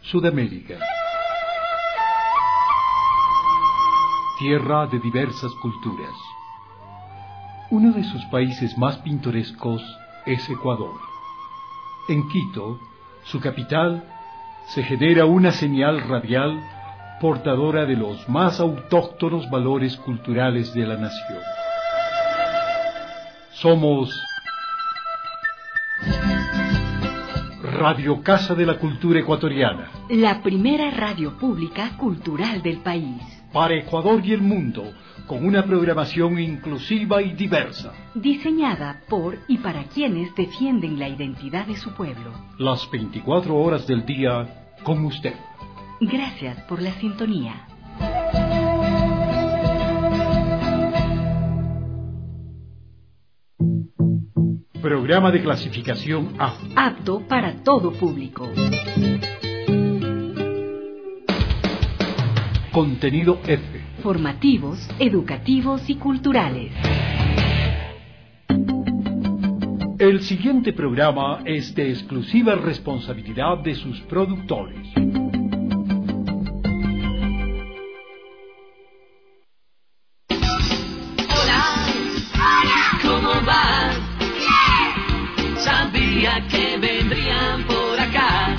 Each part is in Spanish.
Sudamérica. Tierra de diversas culturas. Uno de sus países más pintorescos es Ecuador. En Quito, su capital, se genera una señal radial portadora de los más autóctonos valores culturales de la nación. Somos Radio Casa de la Cultura Ecuatoriana, la primera radio pública cultural del país. Para Ecuador y el mundo, con una programación inclusiva y diversa. Diseñada por y para quienes defienden la identidad de su pueblo. Las 24 horas del día con usted. Gracias por la sintonía. Programa de clasificación A. Apto para todo público. Contenido F. Formativos, educativos y culturales. El siguiente programa es de exclusiva responsabilidad de sus productores. Sabía que vendrían por acá.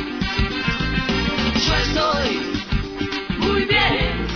Yo estoy muy bien,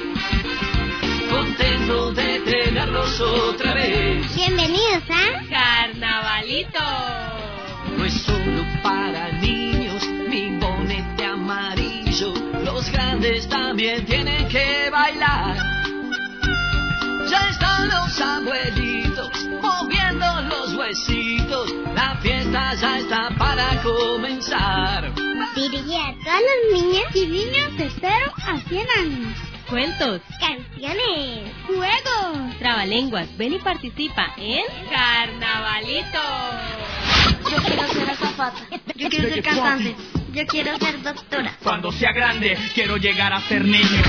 contento de tenerlos otra vez. Bienvenidos a Carnavalito. No es solo para niños, mi bonete amarillo. Los grandes también tienen que bailar. Ya están los abuelitos moviendo los huesitos. La fiesta ya está para comenzar. Dirigida a todas las niñas y niños de 0 a 100 años. Cuentos, Canciones, juegos, trabalenguas. Ven y participa en Carnavalito. Yo quiero ser azafata. Yo quiero ser cantante. Yo quiero ser doctora. Cuando sea grande, quiero llegar a ser niño.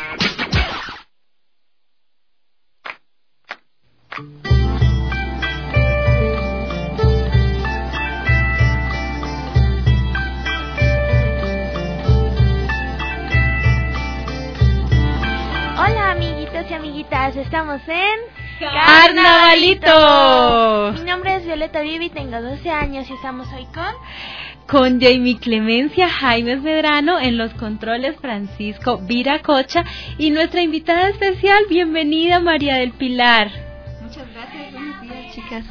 Hola amiguitos y amiguitas, estamos en Carnavalito. Mi nombre es Violeta Vivi, tengo 12 años y estamos hoy Con Jamie Clemencia, Jaime Medrano, en los controles Francisco Viracocha y nuestra invitada especial, bienvenida María del Pilar. Muchas gracias, buenos días chicas.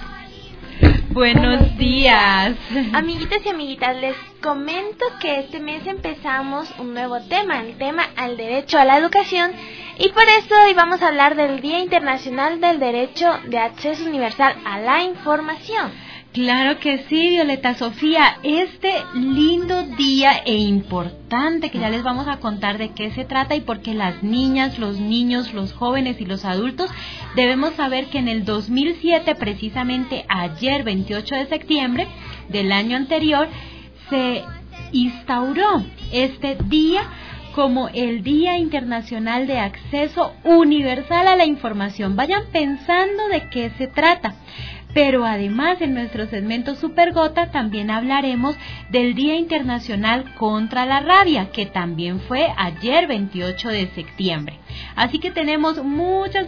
Buenos días. Amiguitos y amiguitas, les comento que este mes empezamos un nuevo tema, el tema al derecho a la educación, y por eso hoy vamos a hablar del Día Internacional del Derecho de Acceso Universal a la Información. Claro que sí, Violeta Sofía, este lindo día e importante que ya les vamos a contar de qué se trata y por qué las niñas, los niños, los jóvenes y los adultos debemos saber que en el 2007, precisamente ayer 28 de septiembre del año anterior, se instauró este día como el Día Internacional de Acceso Universal a la Información. Vayan pensando de qué se trata. Pero además en nuestro segmento Supergota también hablaremos del Día Internacional contra la Rabia, que también fue ayer 28 de septiembre. Así que tenemos muchas,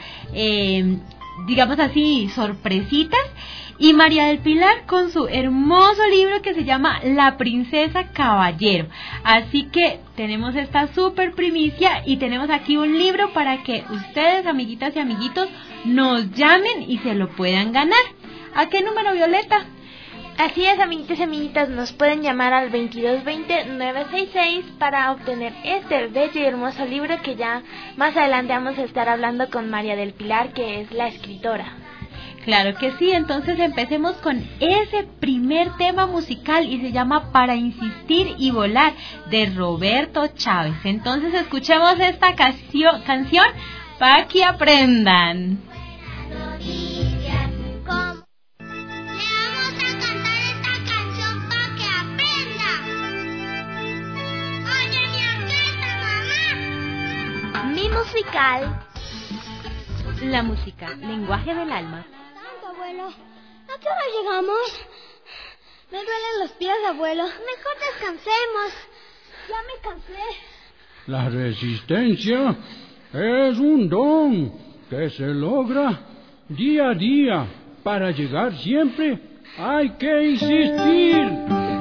digamos así, sorpresitas. Y María del Pilar con su hermoso libro que se llama La Princesa Caballero. Así que tenemos esta super primicia y tenemos aquí un libro para que ustedes, amiguitas y amiguitos, nos llamen y se lo puedan ganar. ¿A qué número, Violeta? Así es, amiguitos y amiguitas, nos pueden llamar al 2220-966 para obtener este bello y hermoso libro que ya más adelante vamos a estar hablando con María del Pilar, que es la escritora. Claro que sí, entonces empecemos con ese primer tema musical y se llama Para Insistir y Volar de Roberto Chávez. Entonces escuchemos esta canción para que aprendan. Mi musical. La música, lenguaje del alma. Abuelo, ¿a qué hora llegamos? Me duelen los pies, abuelo. Mejor descansemos. Ya me cansé. La resistencia es un don que se logra día a día. Para llegar siempre hay que insistir.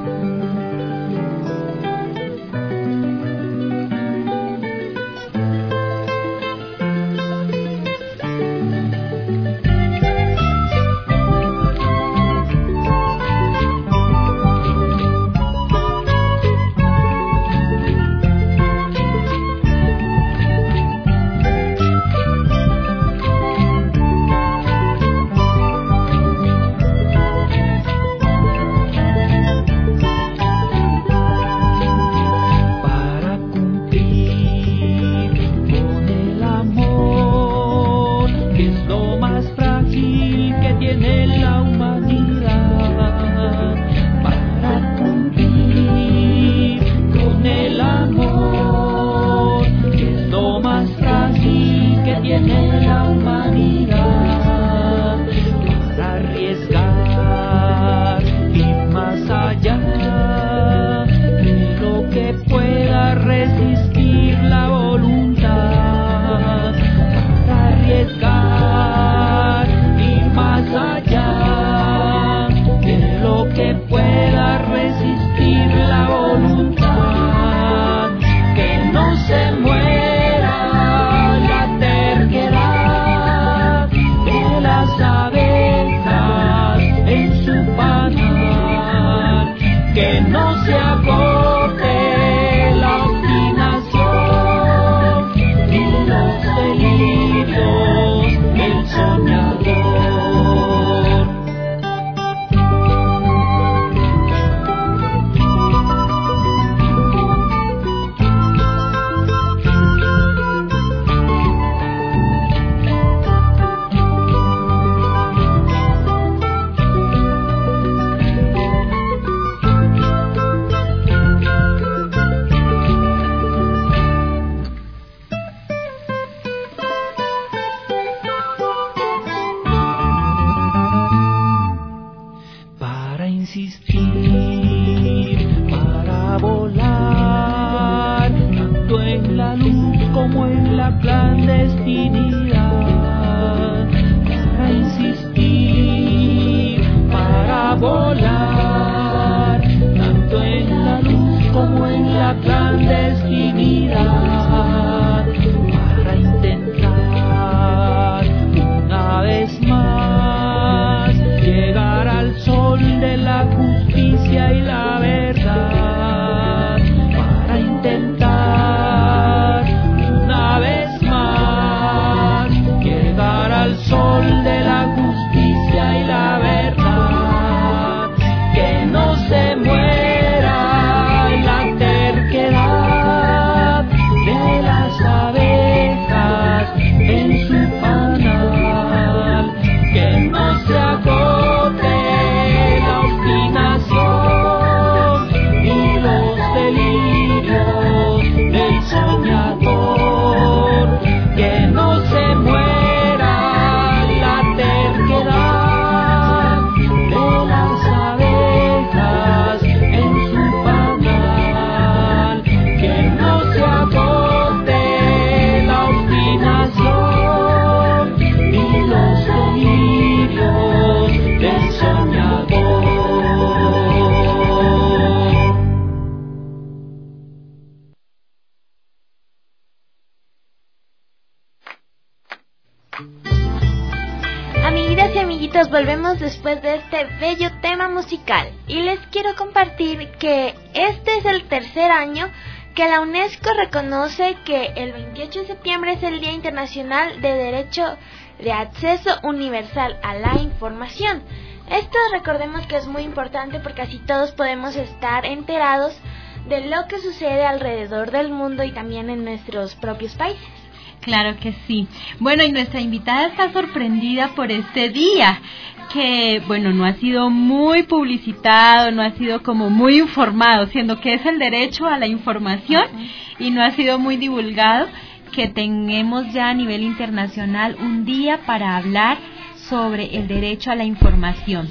Amiguitas y amiguitos, volvemos después de este bello tema musical y les quiero compartir que este es el tercer año que la UNESCO reconoce que el 28 de septiembre es el Día Internacional de Derecho de Acceso Universal a la Información. Esto recordemos que es muy importante porque así todos podemos estar enterados de lo que sucede alrededor del mundo y también en nuestros propios países. Claro que sí. Bueno, y nuestra invitada está sorprendida por este día, que, bueno, no ha sido muy publicitado, no ha sido como muy informado, siendo que es el derecho a la información y no ha sido muy divulgado, que tenemos ya a nivel internacional un día para hablar sobre el derecho a la información.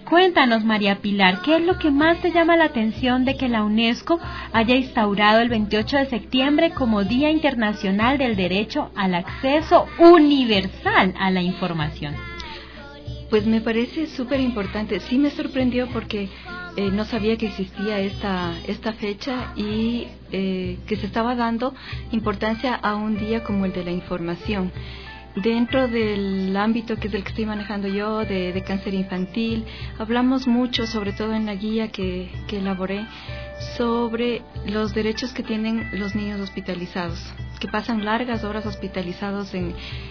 Cuéntanos, María Pilar, ¿qué es lo que más te llama la atención de que la UNESCO haya instaurado el 28 de septiembre como Día Internacional del Derecho al Acceso Universal a la Información? Pues me parece súper importante. Sí me sorprendió porque no sabía que existía esta fecha y que se estaba dando importancia a un día como el de la información. Dentro del ámbito que es el que estoy manejando yo, de cáncer infantil, hablamos mucho, sobre todo en la guía que elaboré, sobre los derechos que tienen los niños hospitalizados, que pasan largas horas hospitalizados en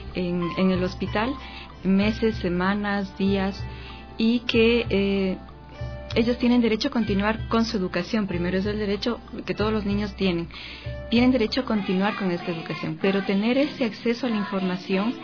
el hospital, meses, semanas, días, y que ellos tienen derecho a continuar con su educación. Primero es el derecho que todos los niños tienen derecho a continuar con esta educación, pero tener ese acceso a la información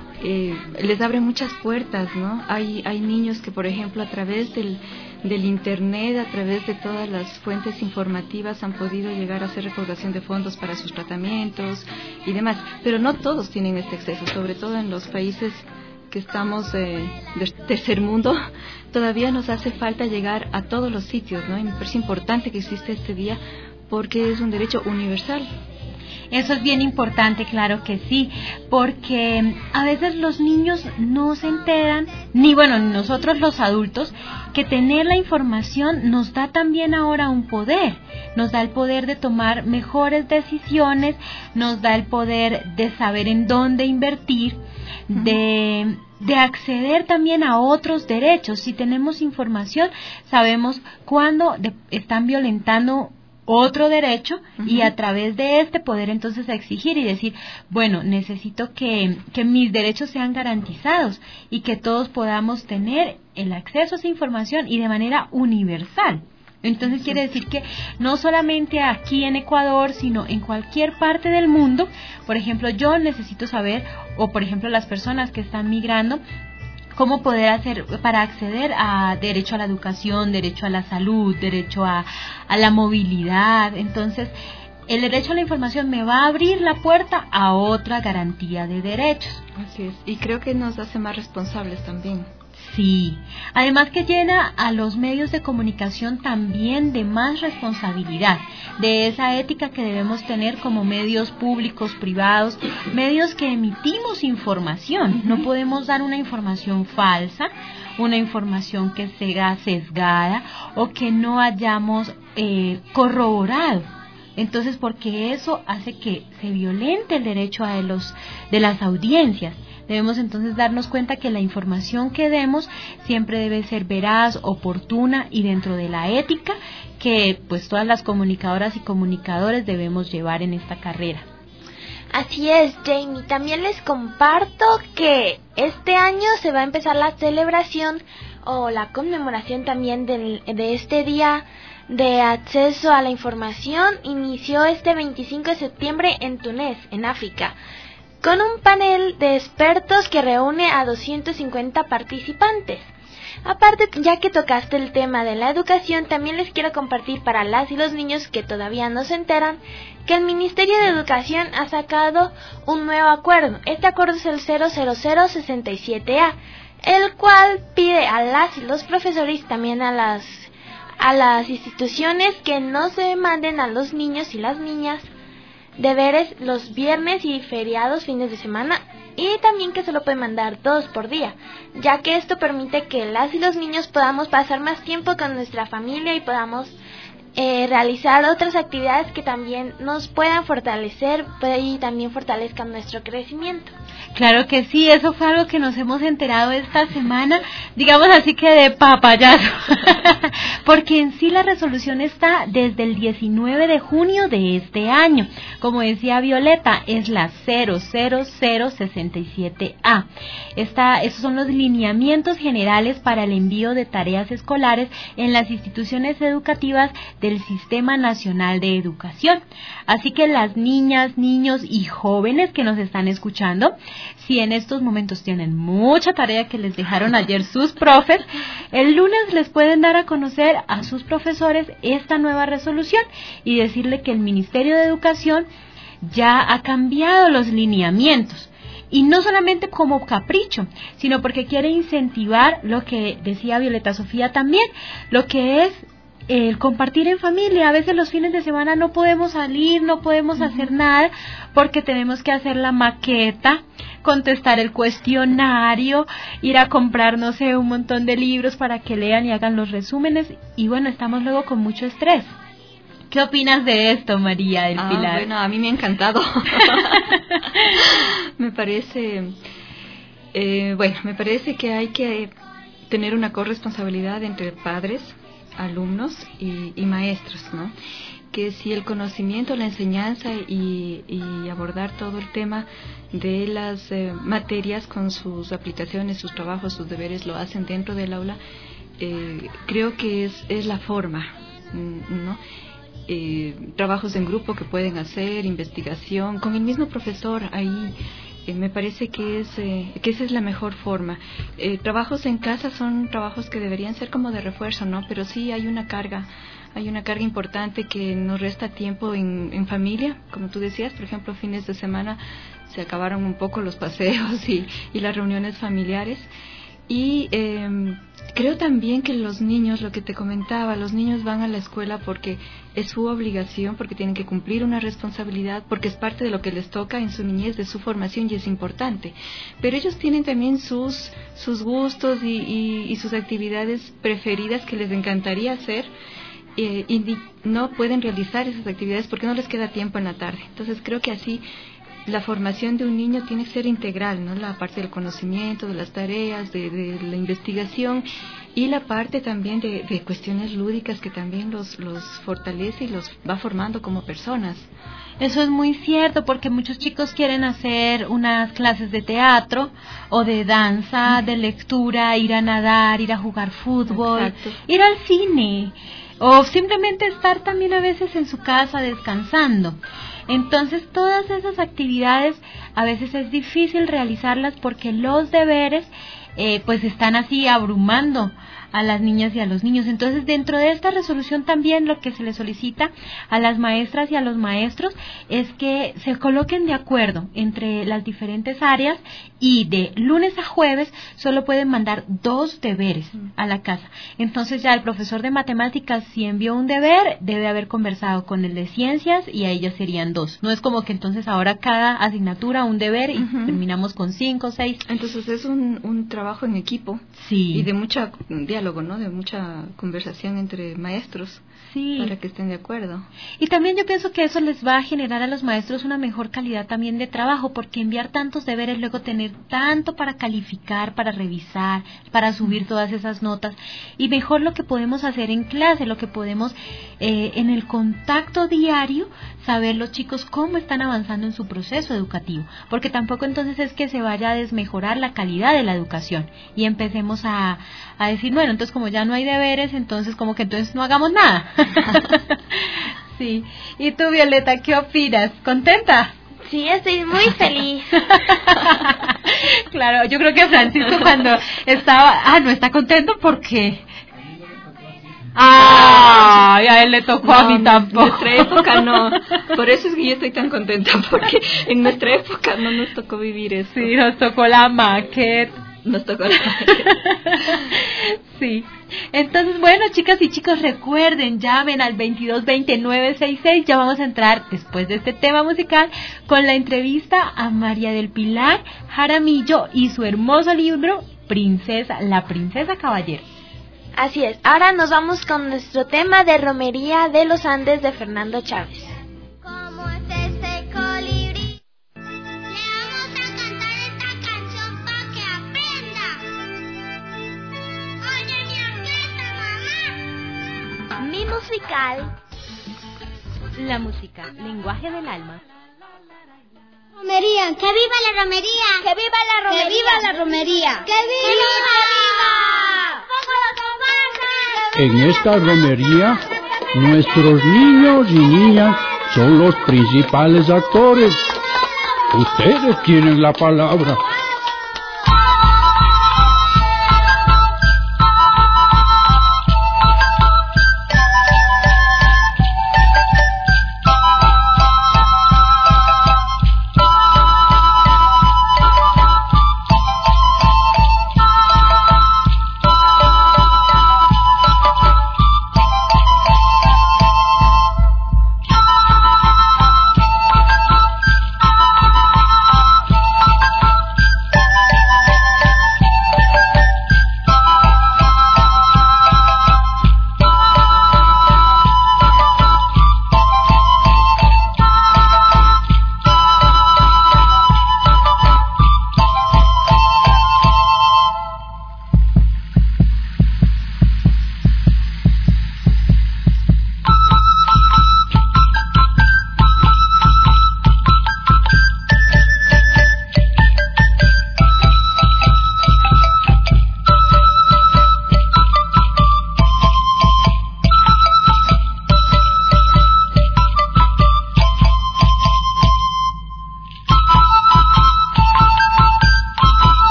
les abre muchas puertas, ¿no? Hay niños que, por ejemplo, a través del internet, a través de todas las fuentes informativas han podido llegar a hacer recaudación de fondos para sus tratamientos y demás, pero no todos tienen este acceso, sobre todo en los países que estamos del tercer mundo. Todavía nos hace falta llegar a todos los sitios, ¿no? Y me parece importante que existe este día porque es un derecho universal. Eso es bien importante, claro que sí, porque a veces los niños no se enteran, ni nosotros los adultos, que tener la información nos da también ahora un poder, nos da el poder de tomar mejores decisiones, nos da el poder de saber en dónde invertir, de acceder también a otros derechos. Si tenemos información, sabemos cuándo están violentando otro derecho y a través de este poder entonces exigir y decir, bueno, necesito que mis derechos sean garantizados y que todos podamos tener el acceso a esa información y de manera universal. Entonces quiere decir que no solamente aquí en Ecuador, sino en cualquier parte del mundo. Por ejemplo, yo necesito saber, o por ejemplo las personas que están migrando, cómo poder hacer para acceder a derecho a la educación, derecho a la salud, derecho a la movilidad. Entonces, el derecho a la información me va a abrir la puerta a otra garantía de derechos. Así es, y creo que nos hace más responsables también. Sí, además que llena a los medios de comunicación también de más responsabilidad, de esa ética que debemos tener como medios públicos, privados, medios que emitimos información. No podemos dar una información falsa, una información que sea sesgada o que no hayamos corroborado. Entonces, porque eso hace que se violente el derecho de las audiencias. Debemos entonces darnos cuenta que la información que demos siempre debe ser veraz, oportuna y dentro de la ética que pues todas las comunicadoras y comunicadores debemos llevar en esta carrera. Así es, Jamie. También les comparto que este año se va a empezar la celebración o la conmemoración también de este día de acceso a la información. Inició este 25 de septiembre en Túnez, en África, con un panel de expertos que reúne a 250 participantes. Aparte, ya que tocaste el tema de la educación, también les quiero compartir para las y los niños que todavía no se enteran que el Ministerio de Educación ha sacado un nuevo acuerdo. Este acuerdo es el 00067A, el cual pide a las y los profesores y también a las instituciones que no se manden a los niños y las niñas deberes los viernes y feriados, fines de semana, y también que se lo pueden mandar 2 por día, ya que esto permite que las y los niños podamos pasar más tiempo con nuestra familia y podamos realizar otras actividades que también nos puedan fortalecer y también fortalezcan nuestro crecimiento. Claro que sí, eso fue algo que nos hemos enterado esta semana, digamos así que de papayazo, porque en sí la resolución está desde el 19 de junio de este año. Como decía Violeta, es la 00067A. Esos son los lineamientos generales para el envío de tareas escolares en las instituciones educativas del Sistema Nacional de Educación. Así que las niñas, niños y jóvenes que nos están escuchando, si en estos momentos tienen mucha tarea que les dejaron ayer sus profes, el lunes les pueden dar a conocer a sus profesores esta nueva resolución y decirle que el Ministerio de Educación ya ha cambiado los lineamientos y no solamente como capricho, sino porque quiere incentivar lo que decía Violeta Sofía también, lo que es el compartir en familia. A veces los fines de semana no podemos salir, no podemos hacer nada porque tenemos que hacer la maqueta, contestar el cuestionario, ir a comprar, no sé, un montón de libros para que lean y hagan los resúmenes, y bueno, estamos luego con mucho estrés. ¿Qué opinas de esto, María del Pilar? Bueno, a mí me ha encantado. Me parece que hay que tener una corresponsabilidad entre padres, alumnos y maestros, ¿no? Que si el conocimiento, la enseñanza y abordar todo el tema de las materias con sus aplicaciones, sus trabajos, sus deberes, lo hacen dentro del aula, creo que es la forma, ¿no? Trabajos en grupo que pueden hacer, investigación, con el mismo profesor ahí. Me parece que esa es la mejor forma. Trabajos en casa son trabajos que deberían ser como de refuerzo, ¿no? Pero sí hay una carga importante que nos resta tiempo en familia, como tú decías, por ejemplo, fines de semana se acabaron un poco los paseos y las reuniones familiares. Y creo también que los niños, lo que te comentaba, los niños van a la escuela porque es su obligación, porque tienen que cumplir una responsabilidad, porque es parte de lo que les toca en su niñez, de su formación, y es importante. Pero ellos tienen también sus gustos y sus actividades preferidas que les encantaría hacer, y no pueden realizar esas actividades porque no les queda tiempo en la tarde. Entonces creo que así la formación de un niño tiene que ser integral, ¿no? La parte del conocimiento, de las tareas, de la investigación, y la parte también de cuestiones lúdicas que también los fortalece y los va formando como personas. Eso es muy cierto, porque muchos chicos quieren hacer unas clases de teatro o de danza, de lectura, ir a nadar, ir a jugar fútbol, exacto, ir al cine, o simplemente estar también a veces en su casa descansando. Entonces todas esas actividades a veces es difícil realizarlas porque los deberes pues están así abrumando a las niñas y a los niños. Entonces, dentro de esta resolución también lo que se le solicita a las maestras y a los maestros es que se coloquen de acuerdo entre las diferentes áreas, y de lunes a jueves solo pueden mandar 2 deberes a la casa. Entonces ya el profesor de matemáticas, si envió un deber, debe haber conversado con el de ciencias, y a ellos serían 2. No es como que entonces ahora cada asignatura un deber y terminamos con 5 o 6. Entonces es un trabajo en equipo, sí, y de mucha diálogo, ¿no? De mucha conversación entre maestros, sí, para que estén de acuerdo. Y también yo pienso que eso les va a generar a los maestros una mejor calidad también de trabajo, porque enviar tantos deberes, luego tener tanto para calificar, para revisar, para subir todas esas notas, y mejor lo que podemos hacer en clase, lo que podemos en el contacto diario, saber los chicos cómo están avanzando en su proceso educativo, porque tampoco entonces es que se vaya a desmejorar la calidad de la educación y empecemos a decir, bueno, entonces como ya no hay deberes, entonces como que entonces no hagamos nada. Sí. ¿Y tú, Violeta, qué opinas? ¿Contenta? Sí, estoy muy feliz. Claro, yo creo que Francisco cuando estaba... no está contento porque... a él le tocó, a mí tampoco. En nuestra época no. Por eso es que yo estoy tan contenta, porque en nuestra época no nos tocó vivir eso. Sí, nos tocó la maqueta. Sí. Entonces, bueno, chicas y chicos, recuerden, llamen al 222966. Ya vamos a entrar, después de este tema musical, con la entrevista a María del Pilar Jaramillo y su hermoso libro La Princesa Caballero. Así es, ahora nos vamos con nuestro tema de Romería de los Andes de Fernando Chávez. ¿Cómo es ese colibrí? Le vamos a cantar esta canción para que aprenda. Oye, mi orquesta, mamá. Mi musical. La música, lenguaje del alma. Romería, que viva la romería. Que viva la romería. Que viva la romería. Que viva, En esta romería, nuestros niños y niñas son los principales actores. Ustedes tienen la palabra.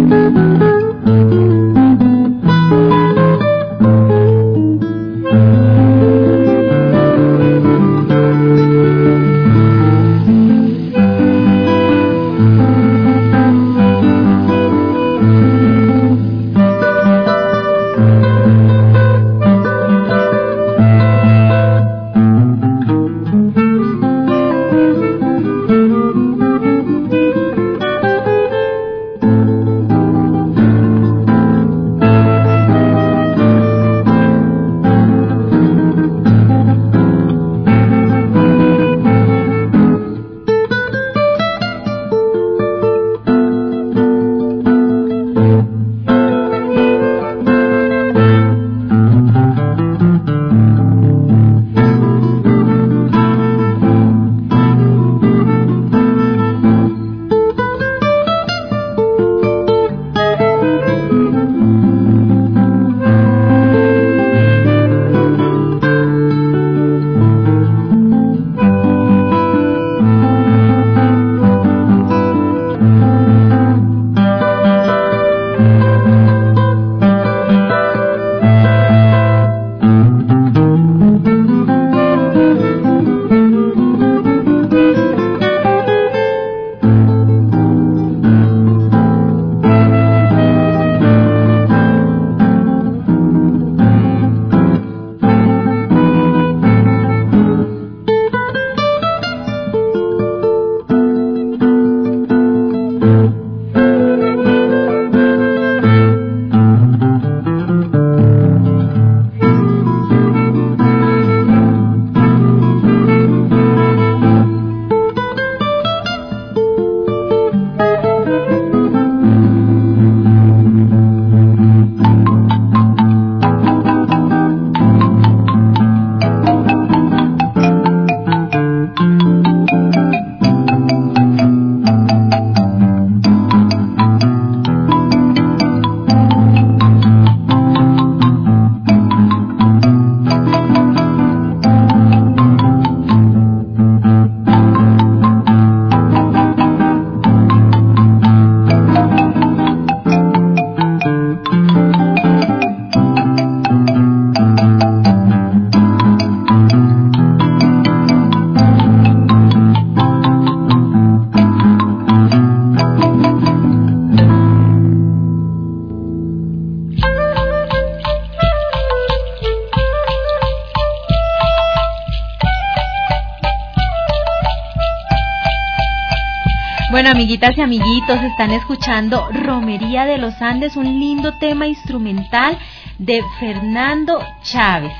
Bueno, amiguitas y amiguitos, están escuchando Romería de los Andes, un lindo tema instrumental de Fernando Chávez.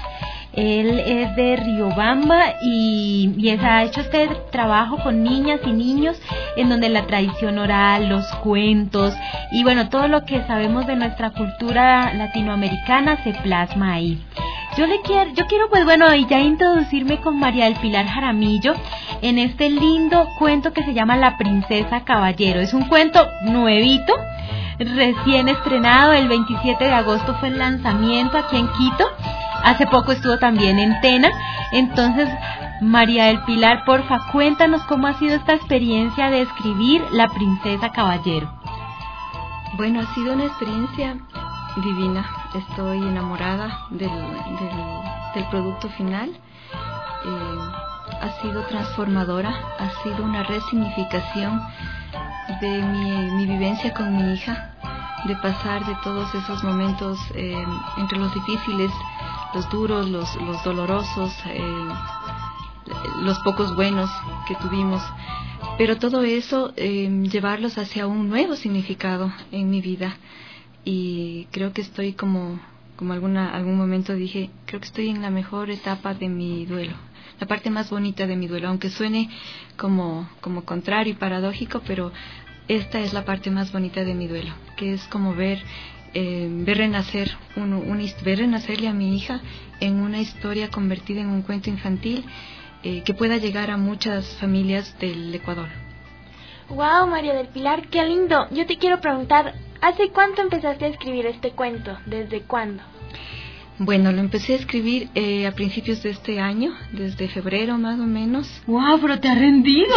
Él es de Riobamba y ha hecho este trabajo con niñas y niños en donde la tradición oral, los cuentos y bueno, todo lo que sabemos de nuestra cultura latinoamericana se plasma ahí. Yo quiero pues bueno, ya introducirme con María del Pilar Jaramillo en este lindo cuento que se llama La Princesa Caballero. Es un cuento nuevito, recién estrenado, el 27 de agosto fue el lanzamiento aquí en Quito. Hace poco estuvo también en Tena. Entonces, María del Pilar, porfa, cuéntanos cómo ha sido esta experiencia de escribir La Princesa Caballero. Bueno, ha sido una experiencia divina. Estoy enamorada del producto final. Ha sido transformadora, ha sido una resignificación de mi vivencia con mi hija, de pasar de todos esos momentos entre los difíciles, los duros, los dolorosos, los pocos buenos que tuvimos, pero todo eso llevarlos hacia un nuevo significado en mi vida. Y creo que estoy como algún momento dije, creo que estoy en la mejor etapa de mi duelo, la parte más bonita de mi duelo, aunque suene como contrario y paradójico, pero esta es la parte más bonita de mi duelo, que es como ver renacer ver renacerle a mi hija en una historia convertida en un cuento infantil que pueda llegar a muchas familias del Ecuador. Wow, María del Pilar, qué lindo. Yo te quiero preguntar, ¿hace cuánto empezaste a escribir este cuento? ¿Desde cuándo? Bueno, lo empecé a escribir a principios de este año, desde febrero más o menos. ¡Wow! ¡Pero te ha rendido!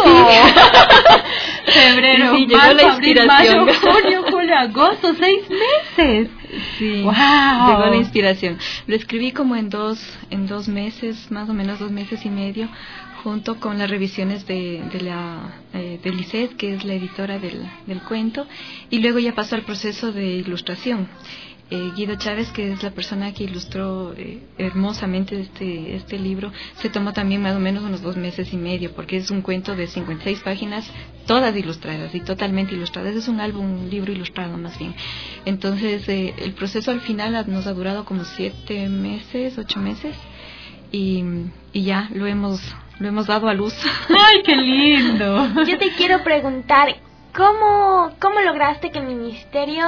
Sí. Febrero, sí, marzo, abril, mayo, junio, julio, agosto, 6 meses. Sí, ¡Wow! llegó la inspiración. Lo escribí como en dos meses, más o menos 2 meses y medio, junto con las revisiones de Lisette, que es la editora del cuento, y luego ya pasó al proceso de ilustración. Guido Chávez, que es la persona que ilustró hermosamente este libro, se tomó también más o menos unos 2 meses y medio, porque es un cuento de 56 páginas, todas ilustradas y totalmente ilustradas. Es un libro ilustrado más bien. Entonces, el proceso al final nos ha durado como 7 meses, 8 meses, y ya lo hemos dado a luz. ¡Ay, qué lindo! Yo te quiero preguntar, ¿cómo lograste que el ministerio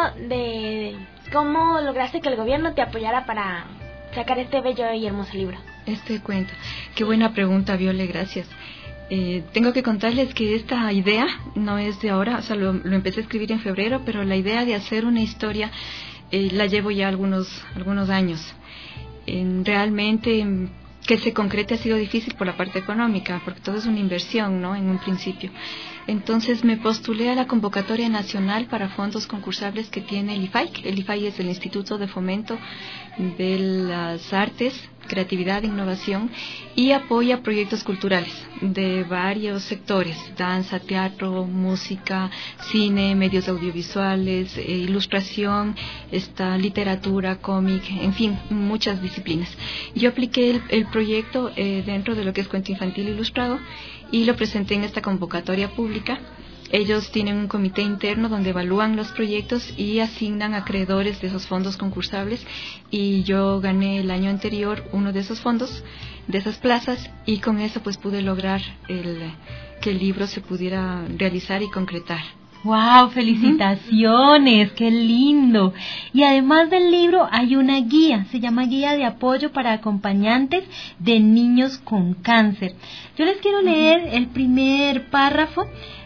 ¿cómo lograste que el gobierno te apoyara para sacar este bello y hermoso libro? Este cuento. Qué buena pregunta, Viole, gracias. Tengo que contarles que esta idea no es de ahora, o sea, lo empecé a escribir en febrero, pero la idea de hacer una historia la llevo ya algunos años. Realmente que se concrete ha sido difícil por la parte económica, porque todo es una inversión, ¿no?, en un principio. Entonces me postulé a la convocatoria nacional para fondos concursables que tiene el IFAI. El IFAI es el Instituto de Fomento de las Artes, Creatividad e Innovación, y apoya proyectos culturales de varios sectores: danza, teatro, música, cine, medios audiovisuales, ilustración, literatura, cómic, en fin, muchas disciplinas. Yo apliqué el proyecto dentro de lo que es cuento infantil ilustrado y lo presenté en esta convocatoria pública. Ellos tienen un comité interno donde evalúan los proyectos y asignan acreedores de esos fondos concursables, y yo gané el año anterior uno de esos fondos, de esas plazas, y con eso pues pude lograr que el libro se pudiera realizar y concretar. ¡Wow! ¡Felicitaciones! ¡Qué lindo! Y además del libro hay una guía, se llama Guía de Apoyo para Acompañantes de Niños con Cáncer. Yo les quiero leer el primer párrafo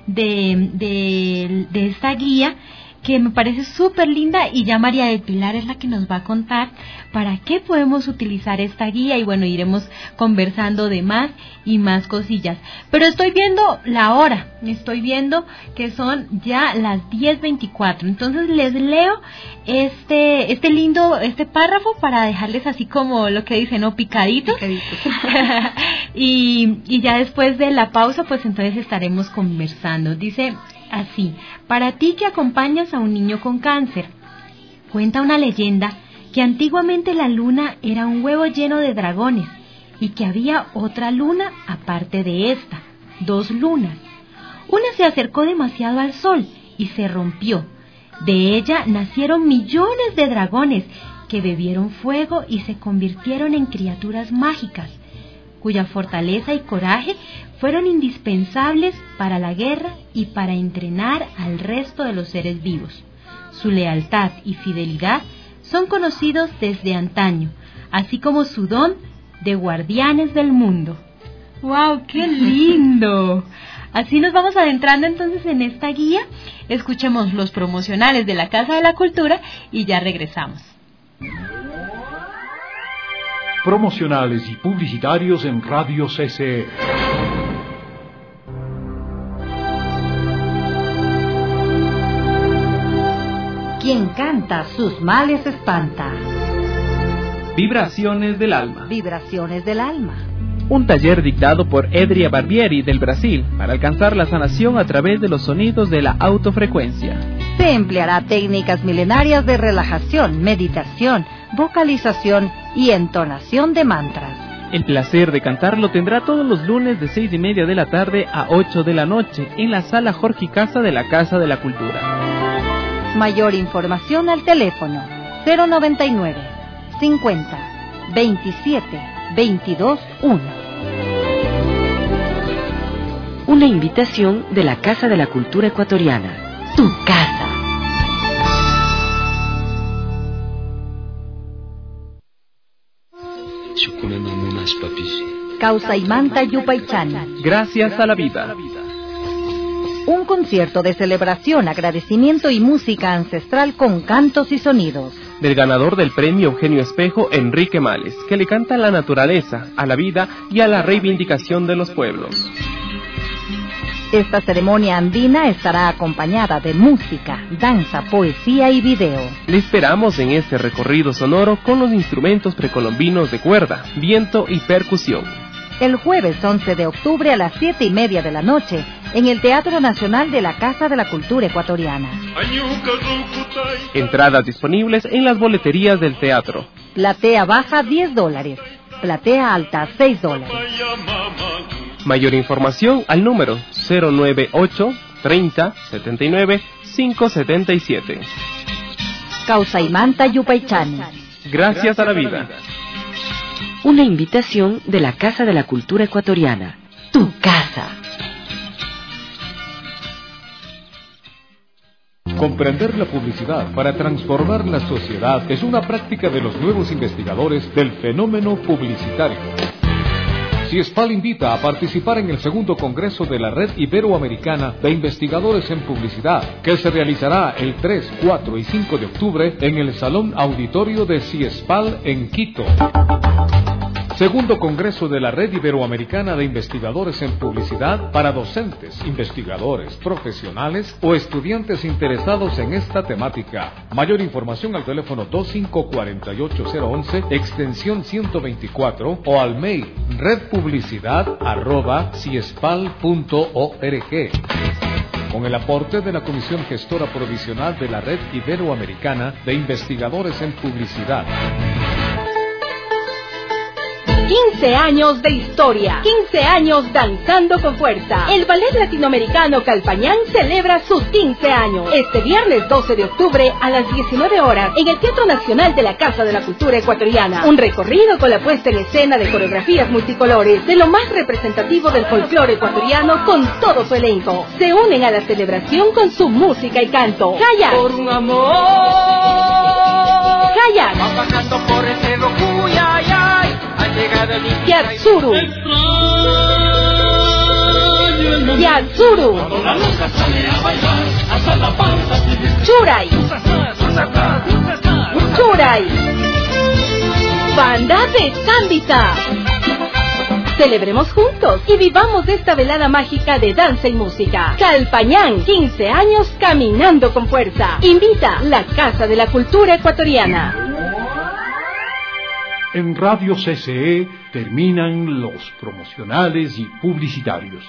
de esta guía, que me parece súper linda, y ya María del Pilar es la que nos va a contar para qué podemos utilizar esta guía, y bueno, iremos conversando de más y más cosillas. Pero estoy viendo la hora, estoy viendo que son ya las 10:24, entonces les leo este párrafo para dejarles así como lo que dicen, ¿no?, picaditos. y ya después de la pausa, pues entonces estaremos conversando. Dice así: para ti que acompañas a un niño con cáncer, cuenta una leyenda que antiguamente la luna era un huevo lleno de dragones y que había otra luna aparte de esta, 2 lunas. Una se acercó demasiado al sol y se rompió. De ella nacieron millones de dragones que bebieron fuego y se convirtieron en criaturas mágicas, cuya fortaleza y coraje fueron indispensables para la guerra y para entrenar al resto de los seres vivos. Su lealtad y fidelidad son conocidos desde antaño, así como su don de guardianes del mundo. ¡Wow! ¡Qué lindo! Así nos vamos adentrando entonces en esta guía. Escuchemos los promocionales de la Casa de la Cultura y ya regresamos. Promocionales y publicitarios en Radio CCE. Quien canta sus males espanta. Vibraciones del alma. Vibraciones del alma. Un taller dictado por Edria Barbieri del Brasil para alcanzar la sanación a través de los sonidos de la autofrecuencia. Se empleará técnicas milenarias de relajación, meditación, vocalización y entonación de mantras. El placer de cantarlo tendrá todos los lunes de 6:30 de la tarde a 8 de la noche en la sala Jorge Casa de la Casa de la Cultura. Mayor información al teléfono 099 50 27 22 1. Una invitación de la Casa de la Cultura Ecuatoriana. Tu casa. Causaimanta Yupaychani. Gracias a la vida. Un concierto de celebración, agradecimiento y música ancestral con cantos y sonidos. del ganador del premio Eugenio Espejo, Enrique Males, que le canta a la naturaleza, a la vida y a la reivindicación de los pueblos. Esta ceremonia andina estará acompañada de música, danza, poesía y video. Le esperamos en este recorrido sonoro con los instrumentos precolombinos de cuerda, viento y percusión. El jueves 11 de octubre a las 7:30 de la noche, en el Teatro Nacional de la Casa de la Cultura Ecuatoriana. Entradas disponibles en las boleterías del teatro. Platea baja $10, platea alta $6. Mayor información al número 098 30 79 577. Causaimanta Yupaychani. Gracias a la vida. Una invitación de la Casa de la Cultura Ecuatoriana. Tu casa. Comprender la publicidad para transformar la sociedad es una práctica de los nuevos investigadores del fenómeno publicitario. CIESPAL invita a participar en el segundo congreso de la Red Iberoamericana de Investigadores en Publicidad, que se realizará el 3, 4 y 5 de octubre en el Salón Auditorio de CIESPAL en Quito. Segundo Congreso de la Red Iberoamericana de Investigadores en Publicidad para docentes, investigadores, profesionales o estudiantes interesados en esta temática. Mayor información al teléfono 2548-011, extensión 124 o al mail redpublicidad@ciespal.org. Con el aporte de la Comisión Gestora Provisional de la Red Iberoamericana de Investigadores en Publicidad. 15 años de historia, 15 años danzando con fuerza. El Ballet Latinoamericano Calpañán celebra sus 15 años. Este viernes 12 de octubre a las 19 horas en el Teatro Nacional de la Casa de la Cultura Ecuatoriana. Un recorrido con la puesta en escena de coreografías multicolores de lo más representativo del folclore ecuatoriano con todo su elenco. Se unen a la celebración con su música y canto. ¡Calla! Por un amor. ¡Calla! Va bajando por el cerro Cuyayay. Yatsuru. Yatsuru. Churay. Churay. Banda de Cámbita. Celebremos juntos y vivamos esta velada mágica de danza y música. Calpañán, 15 años caminando con fuerza. Invita la Casa de la Cultura Ecuatoriana. En Radio CCE terminan los promocionales y publicitarios.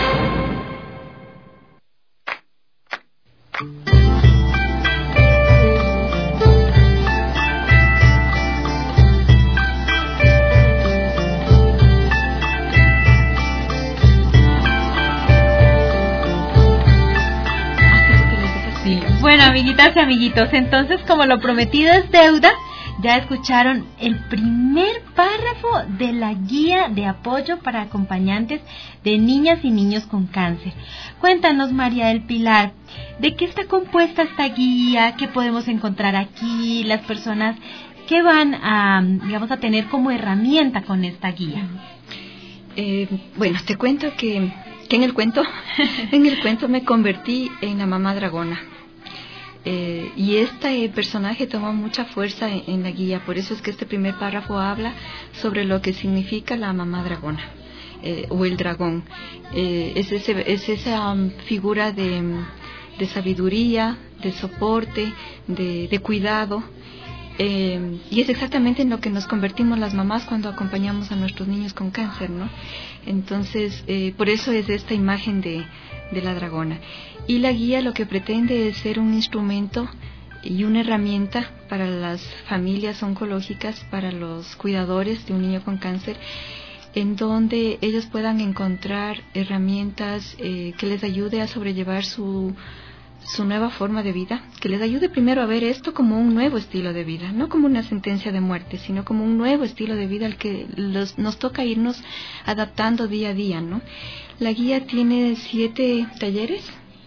Bueno, amiguitas y amiguitos, entonces como lo prometido es deuda, ya escucharon el primer párrafo de la guía de apoyo para acompañantes de niñas y niños con cáncer. Cuéntanos, María del Pilar, ¿de qué está compuesta esta guía? ¿Qué podemos encontrar aquí? Las personas que van a, digamos, a tener como herramienta con esta guía. Bueno, te cuento que en el cuento me convertí en la mamá dragona. Y este personaje toma mucha fuerza en la guía, por eso es que este primer párrafo habla sobre lo que significa la mamá dragona o el dragón. Es esa figura de sabiduría, de soporte, de cuidado. Y es exactamente en lo que nos convertimos las mamás cuando acompañamos a nuestros niños con cáncer, ¿no? Entonces, por eso es esta imagen de la dragona. Y la guía lo que pretende es ser un instrumento y una herramienta para las familias oncológicas, para los cuidadores de un niño con cáncer, en donde ellos puedan encontrar herramientas que les ayude a sobrellevar su nueva forma de vida, que les ayude primero a ver esto como un nuevo estilo de vida, no como una sentencia de muerte, sino como un nuevo estilo de vida al que nos toca irnos adaptando día a día, ¿no? La guía tiene 7 talleres,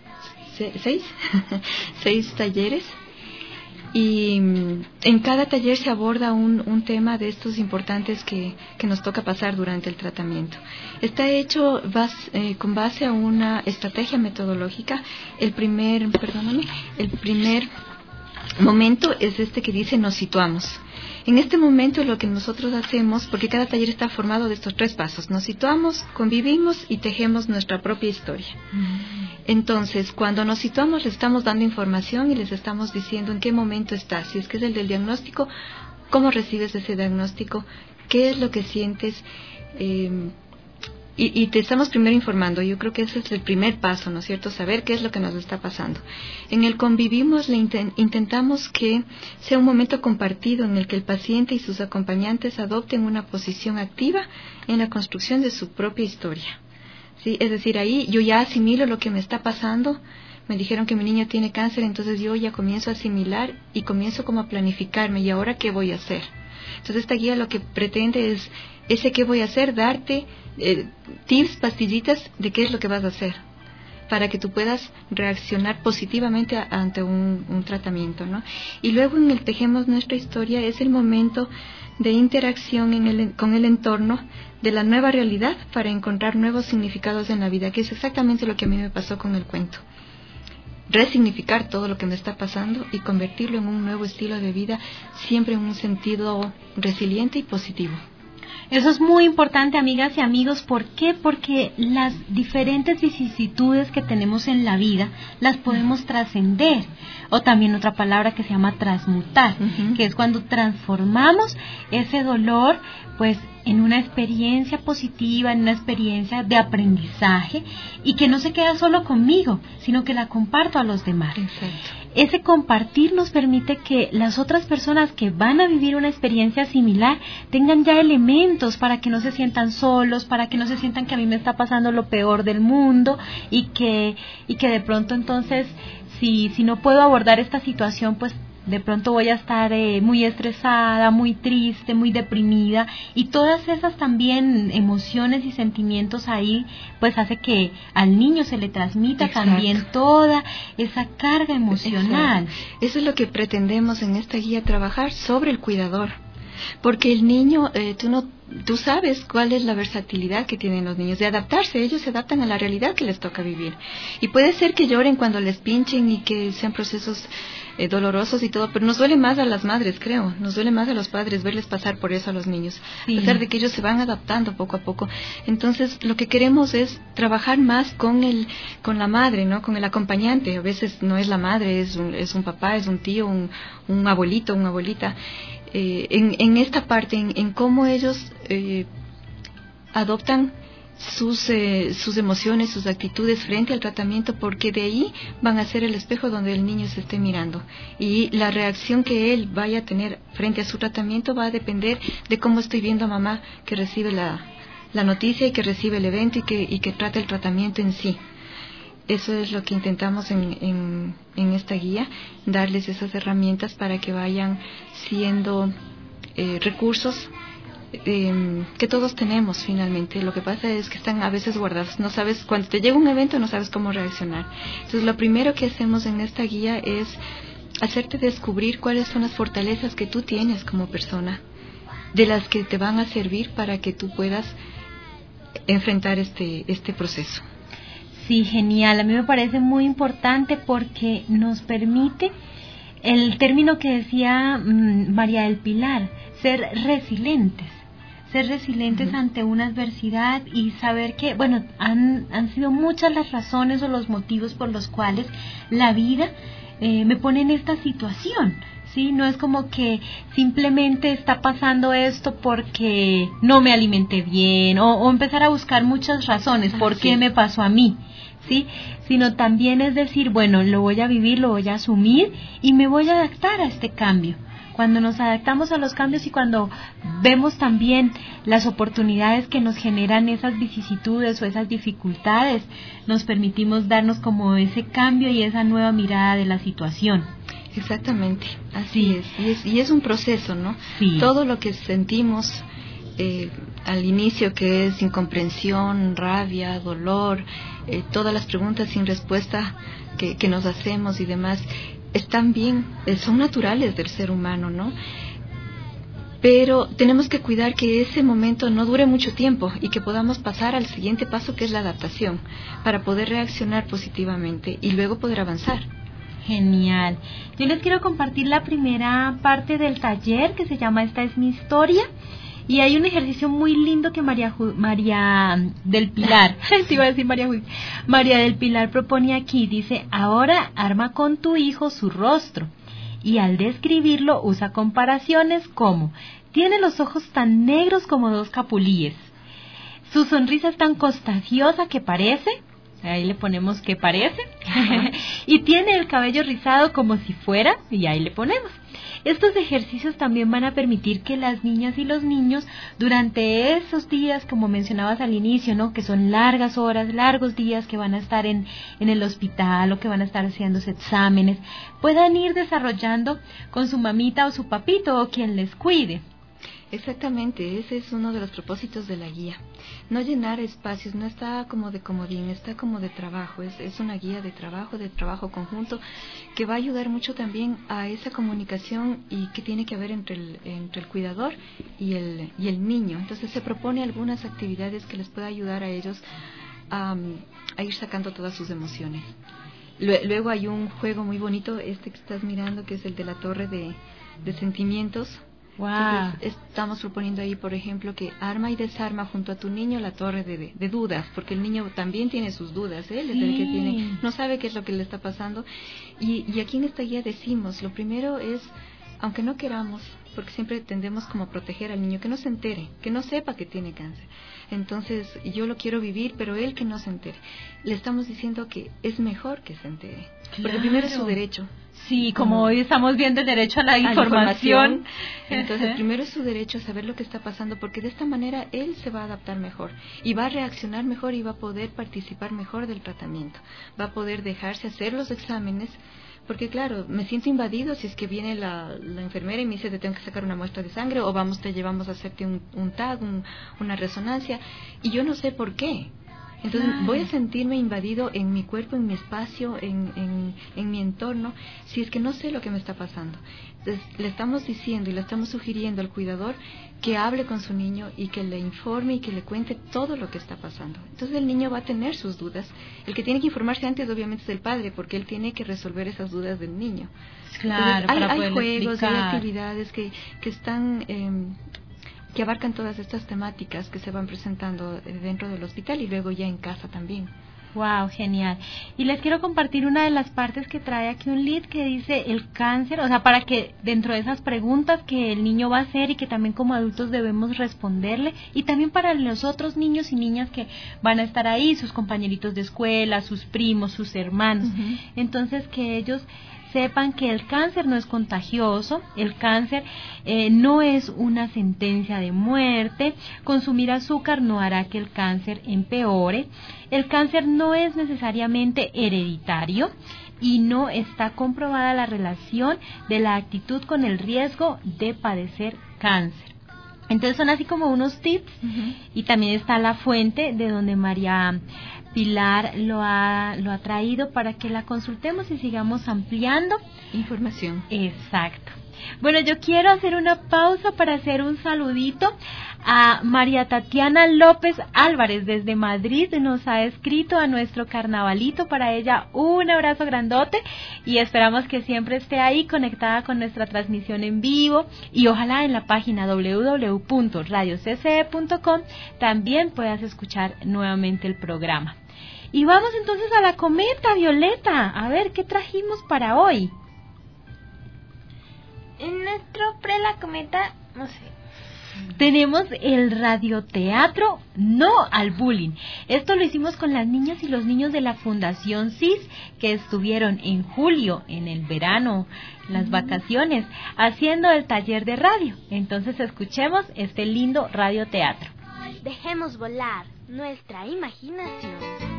6 talleres, y en cada taller se aborda un tema de estos importantes que nos toca pasar durante el tratamiento. Está hecho con base a una estrategia metodológica. El primer momento es este que dice nos situamos. En este momento lo que nosotros hacemos, porque cada taller está formado de estos 3 pasos, nos situamos, convivimos y tejemos nuestra propia historia. Entonces, cuando nos situamos, les estamos dando información y les estamos diciendo en qué momento estás. Si es que es el del diagnóstico, cómo recibes ese diagnóstico, qué es lo que sientes, y te estamos primero informando. Yo creo que ese es el primer paso, ¿no es cierto? Saber qué es lo que nos está pasando. En el convivimos intentamos que sea un momento compartido en el que el paciente y sus acompañantes adopten una posición activa en la construcción de su propia historia. ¿Sí? Es decir, ahí yo ya asimilo lo que me está pasando. Me dijeron que mi niño tiene cáncer, entonces yo ya comienzo a asimilar y comienzo como a planificarme. ¿Y ahora qué voy a hacer? Entonces esta guía lo que pretende es ese qué voy a hacer, darte tips, pastillitas de qué es lo que vas a hacer para que tú puedas reaccionar positivamente ante un tratamiento, ¿no? Y luego en el tejemos nuestra historia es el momento de interacción con el entorno de la nueva realidad para encontrar nuevos significados en la vida, que es exactamente lo que a mí me pasó con el cuento. Resignificar todo lo que me está pasando y convertirlo en un nuevo estilo de vida, siempre en un sentido resiliente y positivo. Eso es muy importante, amigas y amigos. ¿Por qué? Porque las diferentes vicisitudes que tenemos en la vida las podemos trascender. O también otra palabra que se llama transmutar, que es cuando transformamos ese dolor pues en una experiencia positiva, en una experiencia de aprendizaje, y que no se queda solo conmigo, sino que la comparto a los demás. Exacto. Ese compartir nos permite que las otras personas que van a vivir una experiencia similar tengan ya elementos para que no se sientan solos, para que no se sientan que a mí me está pasando lo peor del mundo, y que de pronto entonces si no puedo abordar esta situación, pues de pronto voy a estar muy estresada, muy triste, muy deprimida, y todas esas también emociones y sentimientos ahí pues hace que al niño se le transmita también toda esa carga emocional. Exacto. Eso es lo que pretendemos en esta guía, trabajar sobre el cuidador, porque el niño, tú sabes cuál es la versatilidad que tienen los niños de adaptarse. Ellos se adaptan a la realidad que les toca vivir, y puede ser que lloren cuando les pinchen y que sean procesos dolorosos y todo, pero nos duele más a las madres, creo, nos duele más a los padres verles pasar por eso a los niños, a pesar de que ellos se van adaptando poco a poco. Entonces lo que queremos es trabajar más con la madre, ¿no? Con el acompañante. A veces no es la madre, es un papá, es un tío, un abuelito, una abuelita, en esta parte, en cómo ellos adoptan sus emociones, sus actitudes frente al tratamiento, porque de ahí van a ser el espejo donde el niño se esté mirando, y la reacción que él vaya a tener frente a su tratamiento va a depender de cómo estoy viendo a mamá que recibe la noticia y que recibe el evento y que trata el tratamiento en sí. Eso es lo que intentamos en esta guía, darles esas herramientas para que vayan siendo recursos que todos tenemos finalmente. Lo que pasa es que están a veces guardados. No sabes, cuando te llega un evento no sabes cómo reaccionar. Entonces lo primero que hacemos en esta guía es hacerte descubrir cuáles son las fortalezas que tú tienes como persona, de las que te van a servir para que tú puedas enfrentar este proceso. Sí, genial. A mí me parece muy importante porque nos permite el término que decía María del Pilar, ser resilientes ante una adversidad, y saber que, bueno, han sido muchas las razones o los motivos por los cuales la vida me pone en esta situación, ¿sí? No es como que simplemente está pasando esto porque no me alimenté bien, o empezar a buscar muchas razones, ¿por qué me pasó a mí? ¿Sí? Sino también es decir, bueno, lo voy a vivir, lo voy a asumir y me voy a adaptar a este cambio. Cuando nos adaptamos a los cambios y cuando vemos también las oportunidades que nos generan esas vicisitudes o esas dificultades, nos permitimos darnos como ese cambio y esa nueva mirada de la situación. Exactamente, así es. Y es un proceso, ¿no? Sí. Todo lo que sentimos al inicio, que es incomprensión, rabia, dolor, todas las preguntas sin respuesta que nos hacemos y demás, están bien, son naturales del ser humano, ¿no? Pero tenemos que cuidar que ese momento no dure mucho tiempo y que podamos pasar al siguiente paso, que es la adaptación, para poder reaccionar positivamente y luego poder avanzar. Genial. Yo les quiero compartir la primera parte del taller que se llama Esta es mi historia. Y hay un ejercicio muy lindo que María del Pilar, te iba a decir María del Pilar propone aquí. Dice, ahora arma con tu hijo su rostro. Y al describirlo usa comparaciones como, tiene los ojos tan negros como 2 capulíes. Su sonrisa es tan contagiosa que parece, ahí le ponemos que parece, y tiene el cabello rizado como si fuera, y ahí le ponemos. Estos ejercicios también van a permitir que las niñas y los niños durante esos días, como mencionabas al inicio, ¿no? Que son largas horas, largos días que van a estar en el hospital o que van a estar haciéndose exámenes, puedan ir desarrollando con su mamita o su papito o quien les cuide. Exactamente, ese es uno de los propósitos de la guía. No llenar espacios, no está como de comodín, está como de trabajo, es una guía de trabajo conjunto, que va a ayudar mucho también a esa comunicación y que tiene que haber entre el cuidador y el niño. Entonces se propone algunas actividades que les pueda ayudar a ellos a ir sacando todas sus emociones. Luego hay un juego muy bonito, que estás mirando, que es el de la torre de sentimientos. Wow. Entonces, estamos proponiendo ahí, por ejemplo, que arma y desarma junto a tu niño la torre de dudas, porque el niño también tiene sus dudas, ¿eh? Desde el que no sabe qué es lo que le está pasando. Y aquí en esta guía decimos, lo primero es, aunque no queramos, porque siempre tendemos como a proteger al niño, que no se entere, que no sepa que tiene cáncer. Entonces, yo lo quiero vivir, pero él que no se entere. Le estamos diciendo que es mejor que se entere, porque primero es su derecho. Sí, como hoy estamos viendo el derecho a la información. Entonces, primero es su derecho a saber lo que está pasando, porque de esta manera él se va a adaptar mejor y va a reaccionar mejor y va a poder participar mejor del tratamiento. Va a poder dejarse hacer los exámenes, porque claro, me siento invadido si es que viene la enfermera y me dice te tengo que sacar una muestra de sangre o te llevamos a hacerte un TAC, una resonancia, y yo no sé por qué. Entonces voy a sentirme invadido en mi cuerpo, en mi espacio, en mi entorno, si es que no sé lo que me está pasando. Entonces le estamos diciendo y le estamos sugiriendo al cuidador que hable con su niño y que le informe y que le cuente todo lo que está pasando. Entonces el niño va a tener sus dudas. El que tiene que informarse antes obviamente es el padre, porque él tiene que resolver esas dudas del niño. Claro, entonces, hay juegos, explicar. hay actividades que están... que abarcan todas estas temáticas que se van presentando dentro del hospital y luego ya en casa también. Wow, genial. Y les quiero compartir una de las partes que trae aquí un lead que dice el cáncer, o sea, para que dentro de esas preguntas que el niño va a hacer y que también como adultos debemos responderle, y también para los otros niños y niñas que van a estar ahí, sus compañeritos de escuela, sus primos, sus hermanos. Entonces, que ellos sepan que el cáncer no es contagioso, el cáncer no es una sentencia de muerte, consumir azúcar no hará que el cáncer empeore, el cáncer no es necesariamente hereditario y no está comprobada la relación de la actitud con el riesgo de padecer cáncer. Entonces son así como unos tips y también está la fuente de donde María Pilar lo ha traído para que la consultemos y sigamos ampliando información. Exacto. Bueno, yo quiero hacer una pausa para hacer un saludito a María Tatiana López Álvarez desde Madrid. Nos ha escrito a nuestro carnavalito. Para ella un abrazo grandote y esperamos que siempre esté ahí conectada con nuestra transmisión en vivo y ojalá en la página www.radiocce.com también puedas escuchar nuevamente el programa. Y vamos entonces a la cometa, Violeta. A ver, ¿qué trajimos para hoy? En nuestro la cometa, no sé. Tenemos el radioteatro No al Bullying. Esto lo hicimos con las niñas y los niños de la Fundación CIS, que estuvieron en julio, en el verano, las vacaciones, haciendo el taller de radio. Entonces escuchemos este lindo radioteatro. Dejemos volar nuestra imaginación.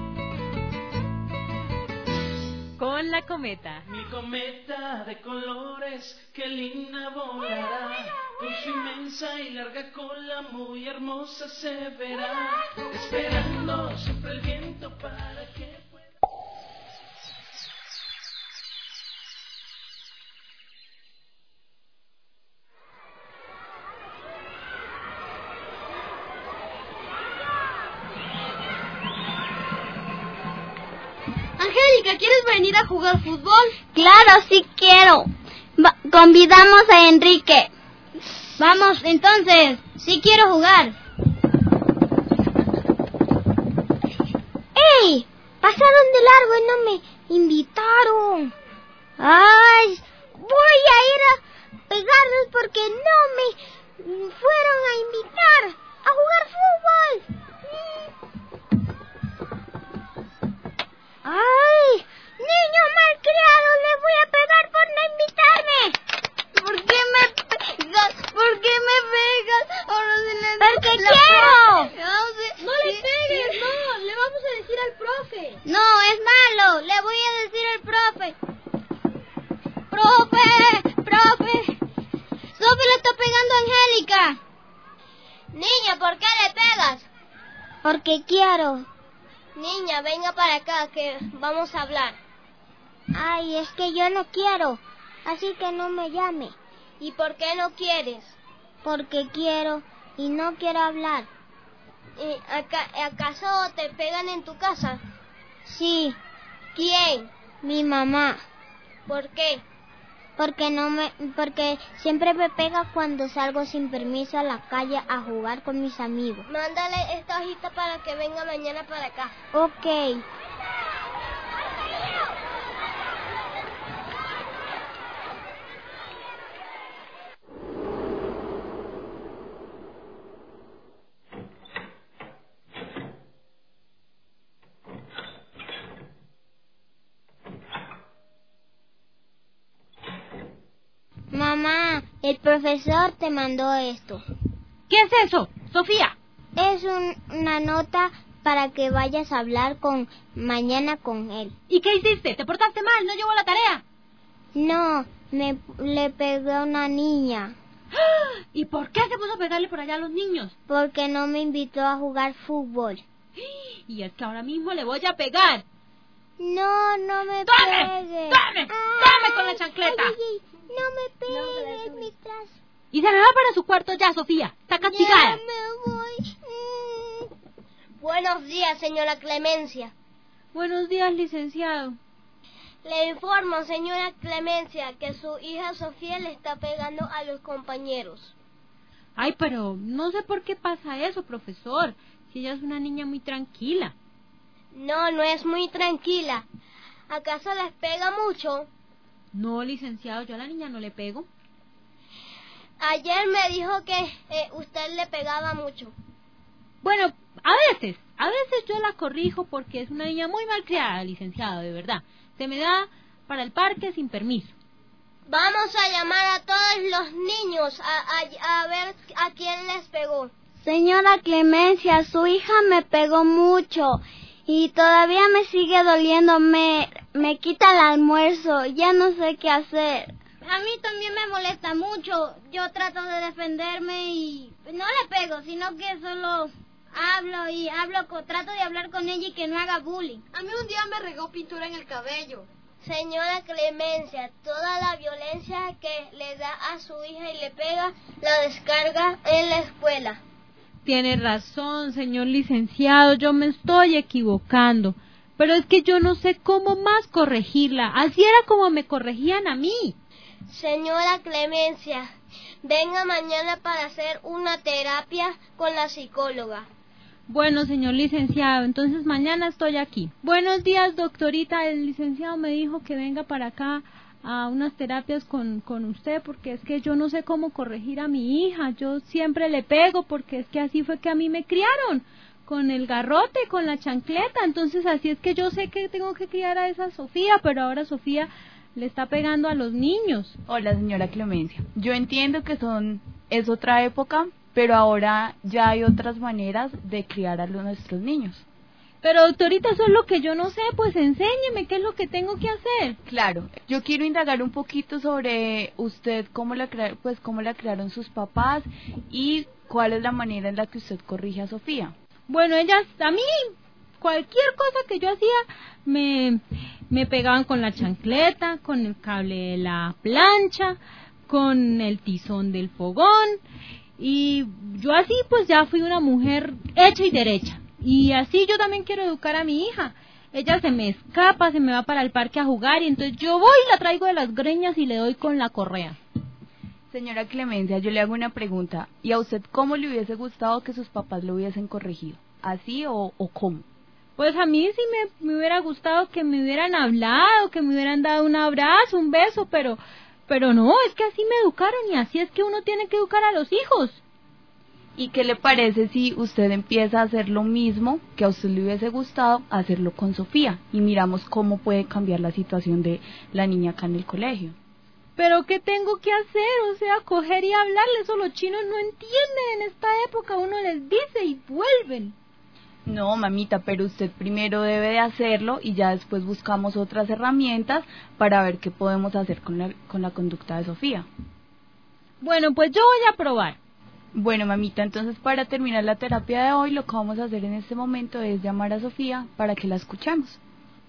Con la cometa. Mi cometa de colores, qué linda volará. Con su inmensa y larga cola, muy hermosa se verá. Esperando siempre el viento para que pueda. Angélica, ¿quieres venir a jugar fútbol? Claro, sí quiero. Convidamos a Enrique. Vamos, entonces. Sí quiero jugar. ¡Ey! Pasaron de largo y no me invitaron. ¡Ay! Voy a ir a pegarles porque no me fueron a invitar a jugar fútbol. ¡Ay! ¡Niños malcriados! ¡Les voy a pegar por no invitarme! ¿Por qué me pegas? ¿Por qué me pegas? Ahora sí le ¡porque quiero! No le pegues, no. Le vamos a decir al profe. No, es malo. Le voy a decir al profe. ¡Profe! ¡Sofi le está pegando a Angélica! Niña, ¿por qué le pegas? Porque quiero. Niña, venga para acá que vamos a hablar. Ay, es que yo no quiero, así que no me llame. ¿Y por qué no quieres? Porque quiero y no quiero hablar. ¿Acaso te pegan en tu casa? Sí. ¿Quién? Mi mamá. ¿Por qué? Porque siempre me pega cuando salgo sin permiso a la calle a jugar con mis amigos. Mándale esta hojita para que venga mañana para acá. Ok. Mamá, el profesor te mandó esto. ¿Qué es eso, Sofía? Es una nota para que vayas a hablar mañana con él. ¿Y qué hiciste? ¿Te portaste mal? ¿No llevó la tarea? No, le pegué a una niña. ¿Y por qué se puso a pegarle por allá a los niños? Porque no me invitó a jugar fútbol. Y es que ahora mismo le voy a pegar. No me pegues. ¡Dame con la chancleta! Ay, no me pegues, mi trazo. Y se me va para su cuarto ya, Sofía. Está castigada. Ya me voy. Buenos días, señora Clemencia. Buenos días, licenciado. Le informo, señora Clemencia, que su hija Sofía le está pegando a los compañeros. Ay, pero no sé por qué pasa eso, profesor. Si ella es una niña muy tranquila. No es muy tranquila. ¿Acaso les pega mucho? No, licenciado, yo a la niña no le pego. Ayer me dijo que usted le pegaba mucho. Bueno, a veces yo la corrijo porque es una niña muy malcriada, licenciado, de verdad. Se me da para el parque sin permiso. Vamos a llamar a todos los niños a ver a quién les pegó. Señora Clemencia, su hija me pegó mucho y todavía me sigue doliendo. Me quita el almuerzo, ya no sé qué hacer. A mí también me molesta mucho. Yo trato de defenderme y no le pego, sino que solo trato de hablar con ella y que no haga bullying. A mí un día me regó pintura en el cabello. Señora Clemencia, toda la violencia que le da a su hija y le pega, la descarga en la escuela. Tiene razón, señor licenciado, yo me estoy equivocando. Pero es que yo no sé cómo más corregirla. Así era como me corregían a mí. Señora Clemencia, venga mañana para hacer una terapia con la psicóloga. Bueno, señor licenciado, entonces mañana estoy aquí. Buenos días, doctorita. El licenciado me dijo que venga para acá a unas terapias con usted porque es que yo no sé cómo corregir a mi hija. Yo siempre le pego porque es que así fue que a mí me criaron, con el garrote, con la chancleta. Entonces así es que yo sé que tengo que criar a esa Sofía, pero ahora Sofía le está pegando a los niños. Hola, señora Clemencia. Yo entiendo que es otra época, pero ahora ya hay otras maneras de criar a nuestros niños. Pero doctorita, eso es lo que yo no sé, pues enséñeme qué es lo que tengo que hacer. Claro, yo quiero indagar un poquito sobre usted, cómo la crearon sus papás y cuál es la manera en la que usted corrige a Sofía. Bueno, a mí, cualquier cosa que yo hacía, me pegaban con la chancleta, con el cable de la plancha, con el tizón del fogón. Y yo así pues ya fui una mujer hecha y derecha. Y así yo también quiero educar a mi hija. ella se me escapa, se me va para el parque a jugar y entonces yo voy y la traigo de las greñas y le doy con la correa. Señora Clemencia, yo le hago una pregunta. ¿Y a usted cómo le hubiese gustado que sus papás lo hubiesen corregido? ¿Así o cómo? Pues a mí sí me hubiera gustado que me hubieran hablado, que me hubieran dado un abrazo, un beso, pero no, es que así me educaron y así es que uno tiene que educar a los hijos. ¿Y qué le parece si usted empieza a hacer lo mismo que a usted le hubiese gustado hacerlo con Sofía? Y miramos cómo puede cambiar la situación de la niña acá en el colegio. ¿Pero qué tengo que hacer? O sea, coger y hablarles, eso los chinos no entienden. En esta época uno les dice y vuelven. No, mamita, pero usted primero debe de hacerlo y ya después buscamos otras herramientas para ver qué podemos hacer con la conducta de Sofía. Bueno, pues yo voy a probar. Bueno, mamita, entonces para terminar la terapia de hoy, lo que vamos a hacer en este momento es llamar a Sofía para que la escuchemos.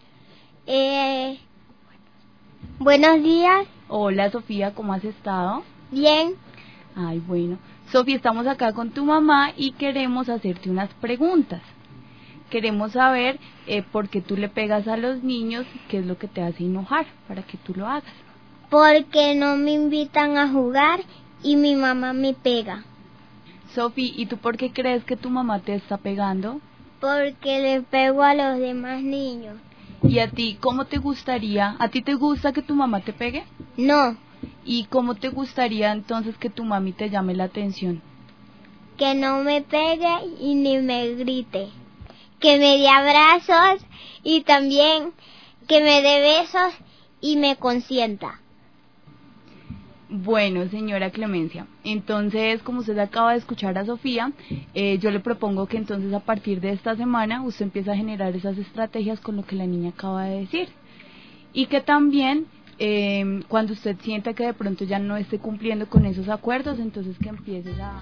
Buenos días. Hola, Sofía, ¿cómo has estado? Bien. Ay, bueno. Sofía, estamos acá con tu mamá y queremos hacerte unas preguntas. Queremos saber por qué tú le pegas a los niños, qué es lo que te hace enojar, para que tú lo hagas. Porque no me invitan a jugar y mi mamá me pega. Sofía, ¿y tú por qué crees que tu mamá te está pegando? Porque le pego a los demás niños. ¿Y a ti cómo te gustaría? ¿A ti te gusta que tu mamá te pegue? No. ¿Y cómo te gustaría entonces que tu mami te llame la atención? Que no me pegue y ni me grite. Que me dé abrazos y también que me dé besos y me consienta. Bueno, señora Clemencia, entonces, como usted acaba de escuchar a Sofía, yo le propongo que entonces a partir de esta semana usted empiece a generar esas estrategias con lo que la niña acaba de decir. Y que también, cuando usted sienta que de pronto ya no esté cumpliendo con esos acuerdos, entonces que empieces a...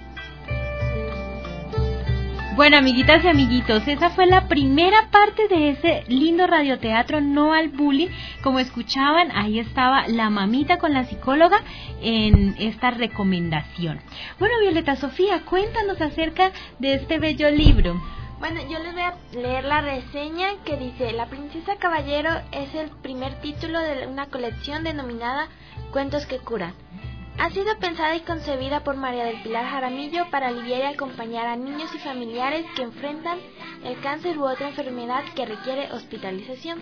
Bueno, amiguitas y amiguitos, esa fue la primera parte de ese lindo radioteatro No al Bullying. Como escuchaban, ahí estaba la mamita con la psicóloga en esta recomendación. Bueno, Violeta Sofía, cuéntanos acerca de este bello libro. Bueno, yo les voy a leer la reseña que dice: La princesa caballero es el primer título de una colección denominada Cuentos que curan. Ha sido pensada y concebida por María del Pilar Jaramillo para aliviar y acompañar a niños y familiares que enfrentan el cáncer u otra enfermedad que requiere hospitalización.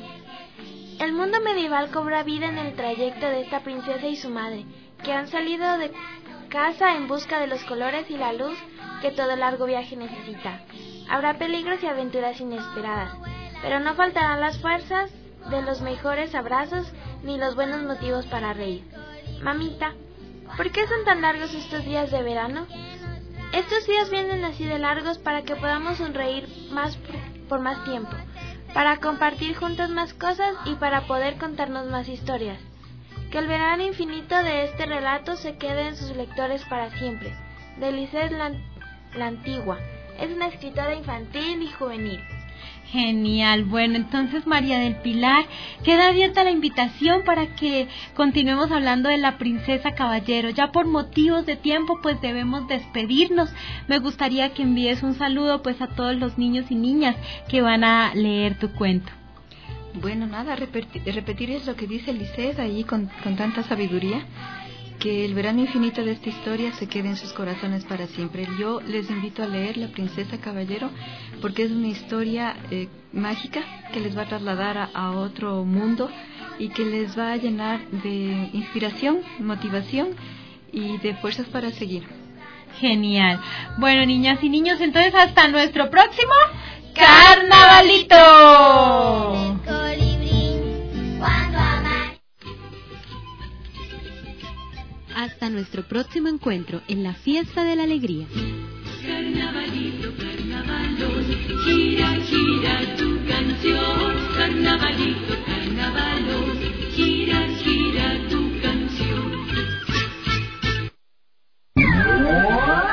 El mundo medieval cobra vida en el trayecto de esta princesa y su madre, que han salido de casa en busca de los colores y la luz que todo largo viaje necesita. Habrá peligros y aventuras inesperadas, pero no faltarán las fuerzas de los mejores abrazos ni los buenos motivos para reír. Mamita, ¿por qué son tan largos estos días de verano? Estos días vienen así de largos para que podamos sonreír por más tiempo, para compartir juntos más cosas y para poder contarnos más historias. Que el verano infinito de este relato se quede en sus lectores para siempre. De Lisette la Antigua. Es una escritora infantil y juvenil. Genial. Bueno, entonces, María del Pilar, queda abierta la invitación para que continuemos hablando de la princesa caballero. Ya por motivos de tiempo, pues debemos despedirnos. Me gustaría que envíes un saludo pues a todos los niños y niñas que van a leer tu cuento. Bueno, nada, repetir es lo que dice Lisette ahí con tanta sabiduría, que el verano infinito de esta historia se quede en sus corazones para siempre. Yo les invito a leer La princesa caballero porque es una historia mágica que les va a trasladar a otro mundo y que les va a llenar de inspiración, motivación y de fuerzas para seguir. Genial. Bueno, niñas y niños, entonces hasta nuestro próximo Carnavalito. Hasta nuestro próximo encuentro en la fiesta de la alegría. Carnavalito, carnavalito, gira, gira tu canción.